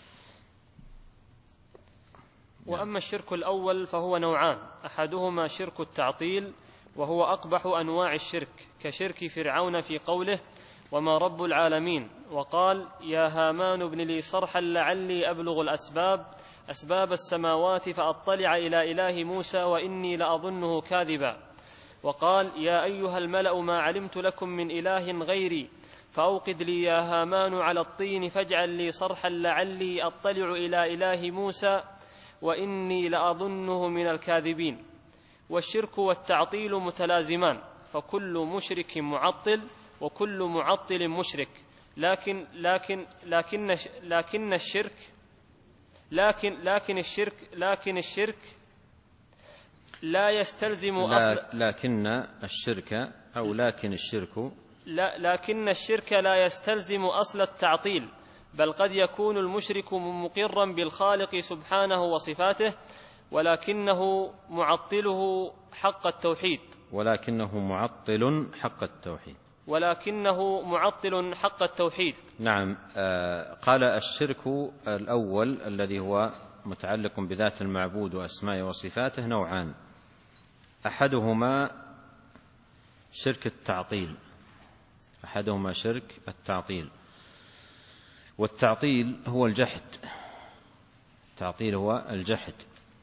وأما الشرك الأول فهو نوعان: أحدهما شرك التعطيل، وهو أقبح أنواع الشرك، كشرك فرعون في قوله: وما رب العالمين، وقال: يا هامان ابن لي صرحا لعلي أبلغ أسباب السماوات فأطلع إلى إله موسى وإني لأظنه كاذبا. وقال: يا أيها الملأ ما علمت لكم من إله غيري فأوقد لي يا هامان على الطين فاجعل لي صرحا لعلي أطلع إلى إله موسى وإني لأظنه من الكاذبين. والشرك والتعطيل متلازمان، فكل مشرك معطل وكل معطل مشرك، لكن الشرك لا يستلزم لكن الشرك لا يستلزم أصل التعطيل، بل قد يكون المشرك مقرا بالخالق سبحانه وصفاته ولكنه معطل حق التوحيد. نعم. قال: الشرك الأول الذي هو متعلق بذات المعبود وأسمائه وصفاته نوعان: أحدهما شرك التعطيل، والتعطيل هو الجحد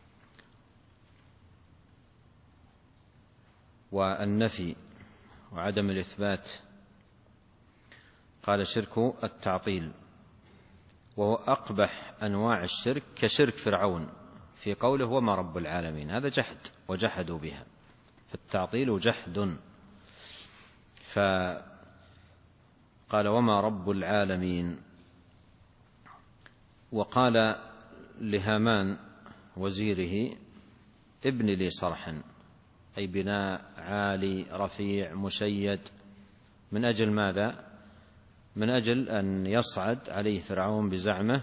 والنفي وعدم الإثبات. قال: شرك التعطيل، وهو أقبح أنواع الشرك، كشرك فرعون في قوله وما رب العالمين، هذا جحد وجحدوا بها، فالتعطيل جحد. فقال وما رب العالمين. وقال لهامان وزيره ابن لي صرحا، أي بناء عالي رفيع مشيد. من أجل ماذا؟ من أجل أن يصعد عليه فرعون بزعمه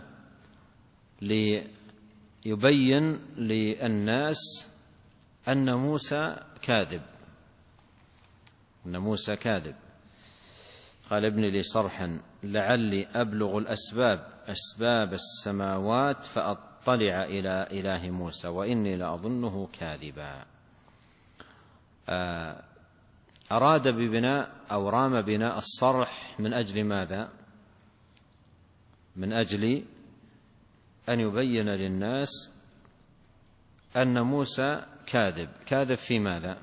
ليبين للناس أن موسى كاذب، أن موسى كاذب. قال ابن لي صرحا لعلي أبلغ أسباب السماوات فأطلع إلى إله موسى وإني لأظنه كاذبا. أراد ببناء أو رام بناء الصرح من أجل ماذا؟ من أجل أن يبين للناس أن موسى كاذب. كاذب في ماذا؟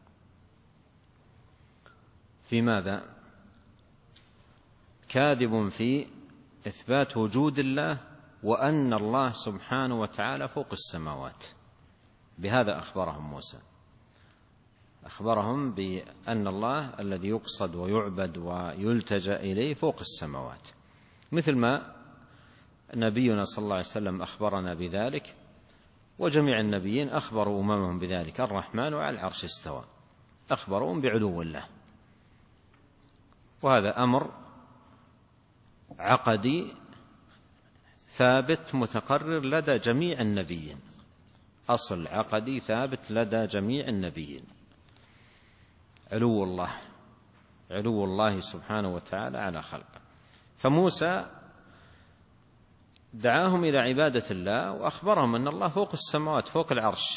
في ماذا؟ كاذب في إثبات وجود الله وأن الله سبحانه وتعالى فوق السماوات. بهذا أخبرهم موسى، أخبرهم بأن الله الذي يقصد ويعبد ويلتجأ إليه فوق السماوات، مثل ما نبينا صلى الله عليه وسلم أخبرنا بذلك، وجميع النبيين أخبروا أممهم بذلك. الرحمن على العرش استوى، أخبرهم بعلو الله، وهذا أمر عقدي ثابت متقرر لدى جميع النبيين، أصل عقدي ثابت لدى جميع النبيين، علو الله سبحانه وتعالى على خلقه. فموسى دعاهم إلى عبادة الله وأخبرهم أن الله فوق السماوات فوق العرش.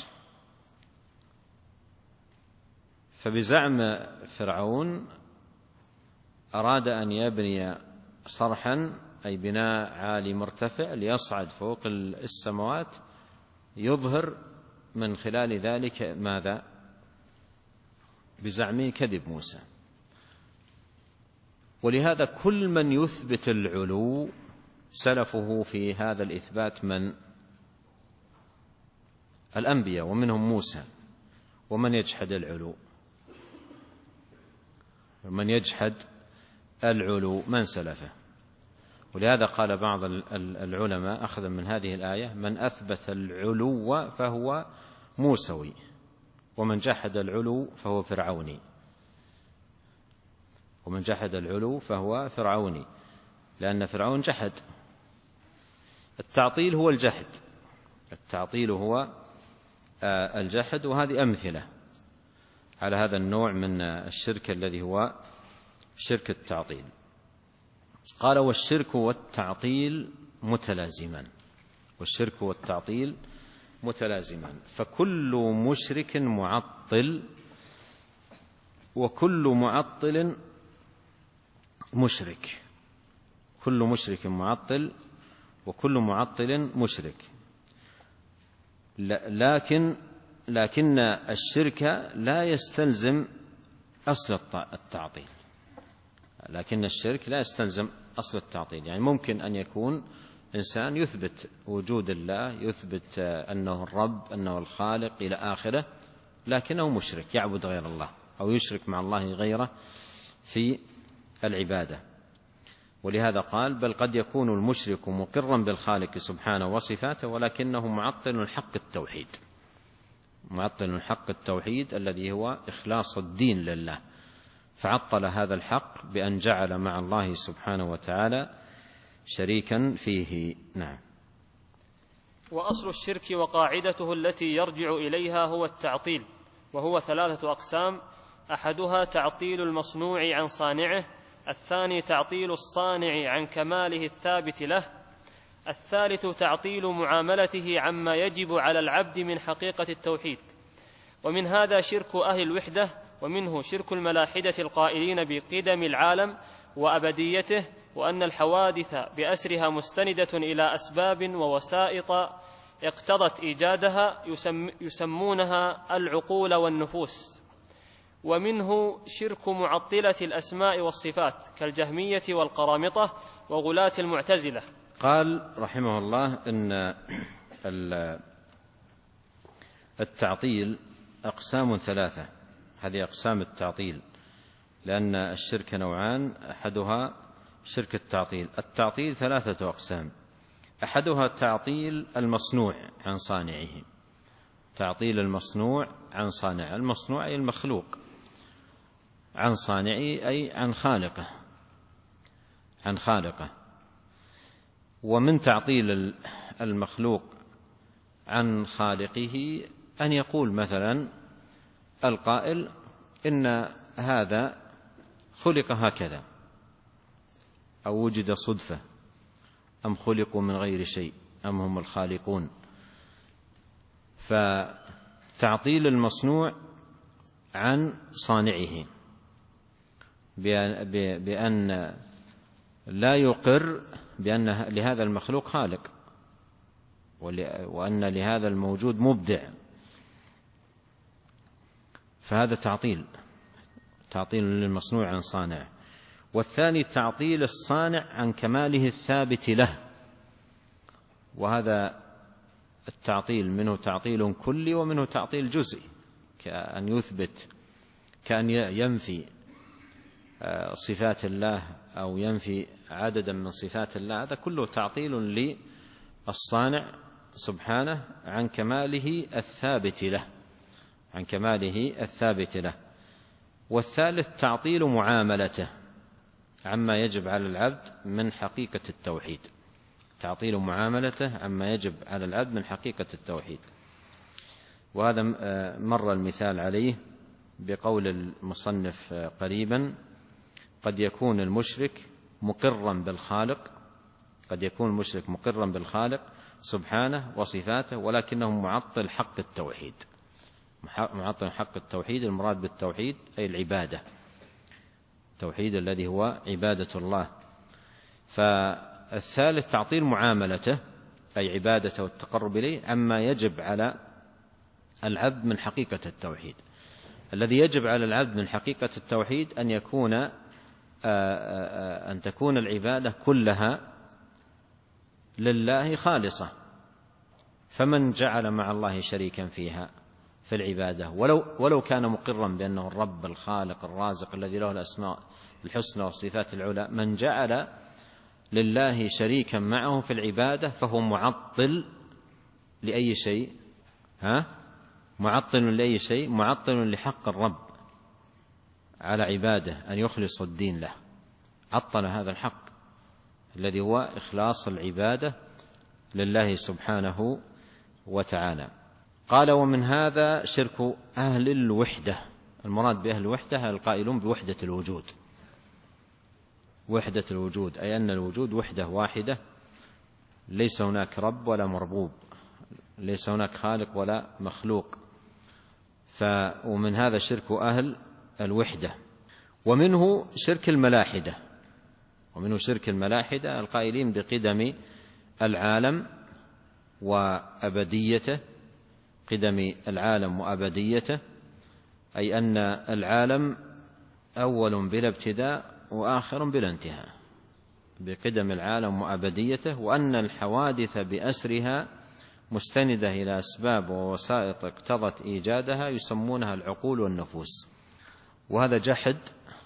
فبزعم فرعون أراد أن يبني صرحا، أي بناء عالي مرتفع ليصعد فوق السماوات، يظهر من خلال ذلك ماذا؟ بزعمه كذب موسى. ولهذا كل من يثبت العلو سلفه في هذا الإثبات من؟ الأنبياء، ومنهم موسى. ومن يجحد العلو؟ من يجحد العلو من سلفه. ولهذا قال بعض العلماء أخذا من هذه الآية من أثبت العلو فهو موسوي، ومن جحد العلو فهو فرعوني. ومن جحد العلو فهو فرعوني، لأن فرعون جحد. التعطيل هو الجحد، التعطيل هو الجحد. وهذه أمثلة على هذا النوع من الشرك الذي هو شرك التعطيل. قال والشرك والتعطيل متلازمان، والشرك والتعطيل متلازمان، فكل مشرك معطل وكل معطل مشرك. كل مشرك معطل وكل معطل مشرك. لكن الشرك لا يستلزم أصل التعطيل، لكن الشرك لا يستلزم أصل التعطيل. يعني ممكن أن يكون إنسان يثبت وجود الله، يثبت أنه الرب، أنه الخالق إلى آخره، لكنه مشرك يعبد غير الله أو يشرك مع الله غيره في العبادة. ولهذا قال بل قد يكون المشرك مقرا بالخالق سبحانه وصفاته ولكنه معطل حق التوحيد، معطل حق التوحيد الذي هو إخلاص الدين لله، فعطل هذا الحق بأن جعل مع الله سبحانه وتعالى شريكا فيه. نعم. وأصل الشرك وقاعدته التي يرجع إليها هو التعطيل، وهو 3 أقسام: أحدها تعطيل المصنوع عن صانعه، الثاني تعطيل الصانع عن كماله الثابت له، الثالث تعطيل معاملته عما يجب على العبد من حقيقة التوحيد. ومن هذا شرك أهل الوحدة، ومنه شرك الملاحدة القائلين بقدم العالم وأبديته، وأن الحوادث بأسرها مستندة إلى أسباب ووسائط اقتضت إيجادها يسمونها العقول والنفوس. ومنه شرك معطلة الأسماء والصفات كالجهمية والقرامطة وغلاة المعتزلة. قال رحمه الله إن التعطيل أقسام ثلاثة، هذه أقسام التعطيل، لأن الشرك نوعان، أحدها شرك التعطيل. التعطيل ثلاثة أقسام: أحدها تعطيل المصنوع عن صانعه، تعطيل المصنوع عن صانعه، المصنوع أي المخلوق، عن صانعه أي عن خالقه، عن خالقه. ومن تعطيل المخلوق عن خالقه أن يقول مثلا القائل إن هذا خلق هكذا، أو وجد صدفة، أم خلقوا من غير شيء، أم هم الخالقون. فتعطيل المصنوع عن صانعه بأن لا يقر بأن لهذا المخلوق خالق، وأن لهذا الموجود مبدع، فهذا تعطيل للمصنوع عن صانعه. والثاني تعطيل الصانع عن كماله الثابت له، وهذا التعطيل منه تعطيل كلي ومنه تعطيل جزئي، كأن ينفي صفات الله أو ينفي عددا من صفات الله، هذا كله تعطيل للصانع سبحانه عن كماله الثابت له، عن كماله الثابت له. والثالث تعطيل معاملته عما يجب على العبد من حقيقة التوحيد، تعطيل معاملته عما يجب على العبد من حقيقة التوحيد. وهذا مر المثال عليه بقول المصنف قريبا: قد يكون المشرك مقرا بالخالق، قد يكون المشرك مقرا بالخالق سبحانه وصفاته، ولكنه معطل حق التوحيد. معطل حق التوحيد، المراد بالتوحيد أي العبادة، التوحيد الذي هو عبادة الله. فالثالث تعطيل معاملته أي عبادته والتقرب إليه عما يجب على العبد من حقيقة التوحيد. الذي يجب على العبد من حقيقة التوحيد أن تكون العبادة كلها لله خالصة، فمن جعل مع الله شريكا فيها في العبادة ولو كان مقرا بأنه الرب الخالق الرازق الذي له الأسماء الحسنى والصفات العلى، من جعل لله شريكا معه في العبادة فهو معطل لأي شيء، معطل لأي شيء، معطل لحق الرب على عباده أن يخلص الدين له، عطل هذا الحق الذي هو إخلاص العبادة لله سبحانه وتعالى. قال: ومن هذا شرك أهل الوحدة. المراد بأهل الوحدة القائلون بوحدة الوجود، وحدة الوجود أي أن الوجود وحدة واحدة، ليس هناك رب ولا مربوب، ليس هناك خالق ولا مخلوق. ومن هذا شرك أهل الوحدة. ومنه شرك الملاحدة، ومنه شرك الملاحدة القائلين بقدم العالم وأبديته، قدم العالم وأبديته، أي أن العالم أول بلا ابتداء وآخر بلا انتهاء، بقدم العالم وأبديته، وأن الحوادث بأسرها مستندة إلى أسباب ووسائط اقتضت إيجادها يسمونها العقول والنفوس. وهذا جحد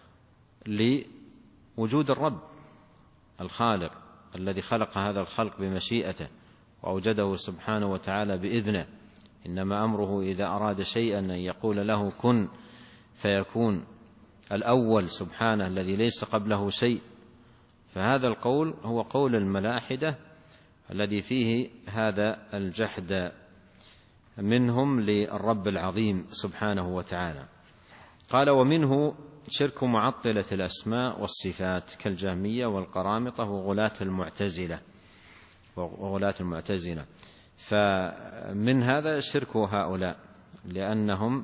لوجود الرب الخالق الذي خلق هذا الخلق بمشيئته وأوجده سبحانه وتعالى بإذنه، إنما أمره إذا أراد شيئا أن يقول له كن فيكون، الأول سبحانه الذي ليس قبله شيء. فهذا القول هو قول الملاحدة الذي فيه هذا الجحد منهم للرب العظيم سبحانه وتعالى. قال: ومنه شرك معطلة الأسماء والصفات كالجهمية والقرامطة وغلاة المعتزلة. فمن هذا شرك هؤلاء، لأنهم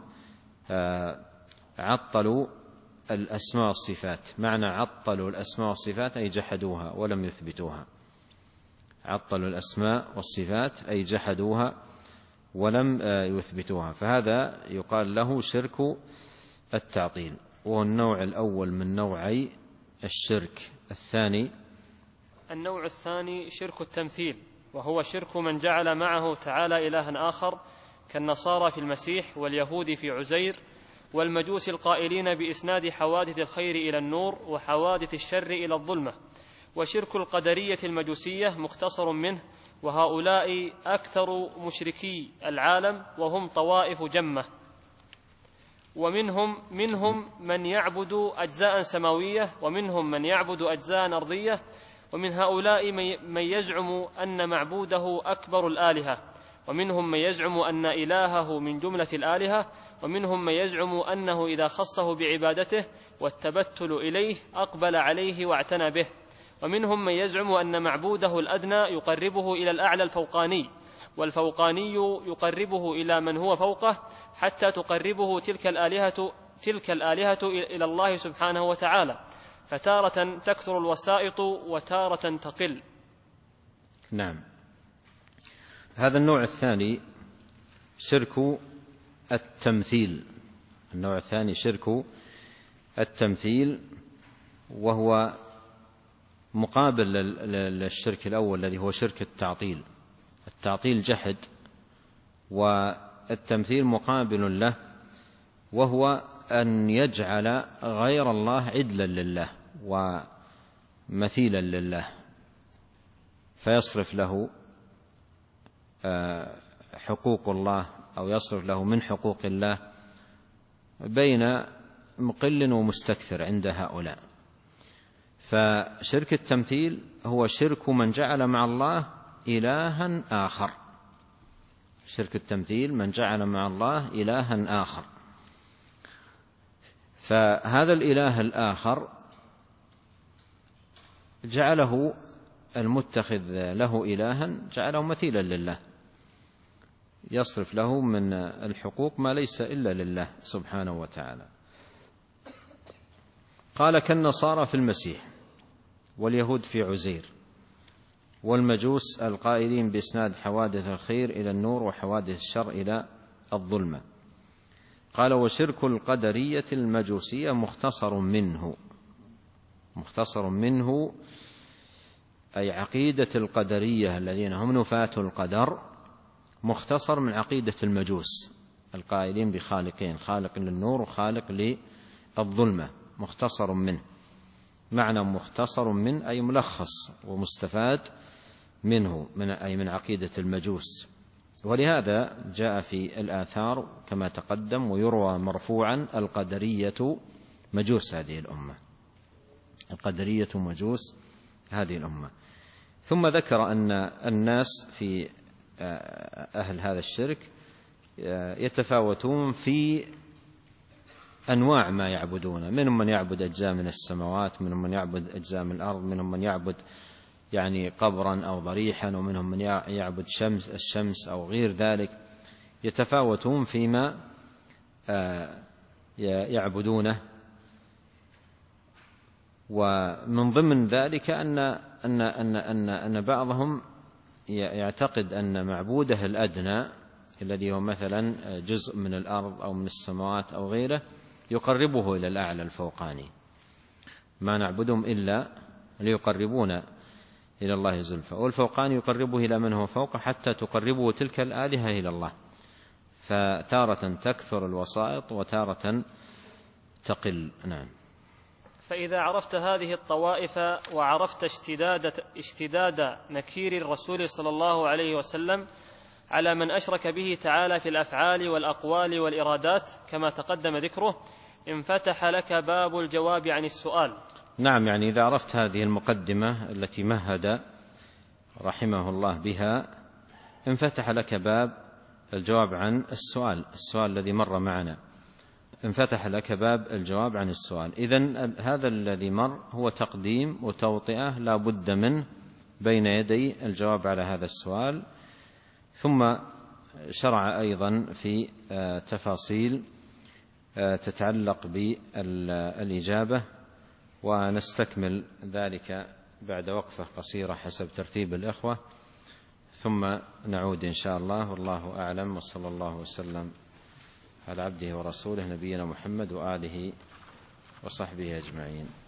عطلوا الأسماء والصفات. معنى عطلوا الأسماء والصفات أي جحدوها ولم يثبتوها، عطلوا الأسماء والصفات أي جحدوها ولم يثبتوها، فهذا يقال له شرك التعطيل، وهو النوع الأول من نوعي الشرك. النوع الثاني شرك التمثيل، وهو شرك من جعل معه تعالى إلها آخر كالنصارى في المسيح واليهود في عزير والمجوس القائلين بإسناد حوادث الخير إلى النور وحوادث الشر إلى الظلمة. وشرك القدرية المجوسية مختصر منه، وهؤلاء أكثر مشركي العالم وهم طوائف جمة. ومنهم من يعبد أجزاء سماوية، ومنهم من يعبد أجزاء أرضية، ومن هؤلاء من يزعم أن معبوده أكبر الآلهة، ومنهم من يزعم أن إلهه من جملة الآلهة، ومنهم من يزعم أنه إذا خصه بعبادته والتبتل إليه أقبل عليه واعتنى به، ومنهم من يزعم أن معبوده الأدنى يقربه إلى الأعلى الفوقاني، والفوقاني يقربه إلى من هو فوقه حتى تقربه تلك الآلهة إلى الله سبحانه وتعالى، فتارة تكثر الوسائط وتارة تقل. نعم. هذا النوع الثاني شرك التمثيل. النوع الثاني شرك التمثيل، وهو مقابل للشرك الأول الذي هو شرك التعطيل. التعطيل جحد، والتمثيل مقابل له، وهو أن يجعل غير الله عدلا لله ومثيلا لله، فيصرف له حقوق الله أو يصرف له من حقوق الله بين مقل ومستكثر عند هؤلاء. فشرك التمثيل هو شرك من جعل مع الله إلها آخر. شرك التمثيل من جعل مع الله إلها آخر، فهذا الإله الآخر جعله المتخذ له إلها جعله مثيلا لله، يصرف له من الحقوق ما ليس إلا لله سبحانه وتعالى. قال كالنصارى في المسيح واليهود في عزير والمجوس القائلين بإسناد حوادث الخير إلى النور وحوادث الشر إلى الظلمة. قال وشرك القدرية المجوسية مختصر منه أي عقيدة القدرية الذين هم نفاة القدر، مختصر من عقيدة المجوس القائلين بخالقين، خالق للنور وخالق للظلمة، مختصر منه. معنى مختصر من أي ملخص ومستفاد منه، أي من عقيدة المجوس. ولهذا جاء في الآثار كما تقدم ويروى مرفوعا القدرية مجوس هذه الأمة، القدرية مجوس هذه الأمة. ثم ذكر أن الناس في أهل هذا الشرك يتفاوتون في أنواع ما يعبدون، منهم من يعبد أجزاء من السماوات، منهم من يعبد أجزاء من الأرض، منهم من يعبد قبرا أو ضريحا، ومنهم من يعبد الشمس أو غير ذلك. يتفاوتون فيما يعبدونه. ومن ضمن ذلك أن بعضهم يعتقد أن معبوده الأدنى الذي هو مثلا جزء من الأرض أو من السماوات أو غيره يقربه إلى الأعلى الفوقاني، ما نعبدهم إلا ليقربونا إلى الله زلفى، والفوقاني يقربه إلى من هو فوقه حتى تقربه تلك الآلهة إلى الله. فتارة تكثر الوسائط وتارة تقل. نعم. فإذا عرفت هذه الطوائف وعرفت اشتداد نكير الرسول صلى الله عليه وسلم على من أشرك به تعالى في الأفعال والأقوال والإرادات كما تقدم ذكره، انفتح لك باب الجواب عن السؤال. نعم، يعني إذا عرفت هذه المقدمة التي مهد رحمه الله بها، انفتح لك باب الجواب عن السؤال الذي مر معنا، انفتح لك باب الجواب عن السؤال. إذن هذا الذي مر هو تقديم وتوطئة لا بد منه بين يدي الجواب على هذا السؤال، ثم شرع أيضا في تفاصيل تتعلق بالإجابة، ونستكمل ذلك بعد وقفة قصيرة حسب ترتيب الإخوة، ثم نعود إن شاء الله. والله أعلم، وصلى الله وسلم على عبده ورسوله نبينا محمد وآله وصحبه أجمعين.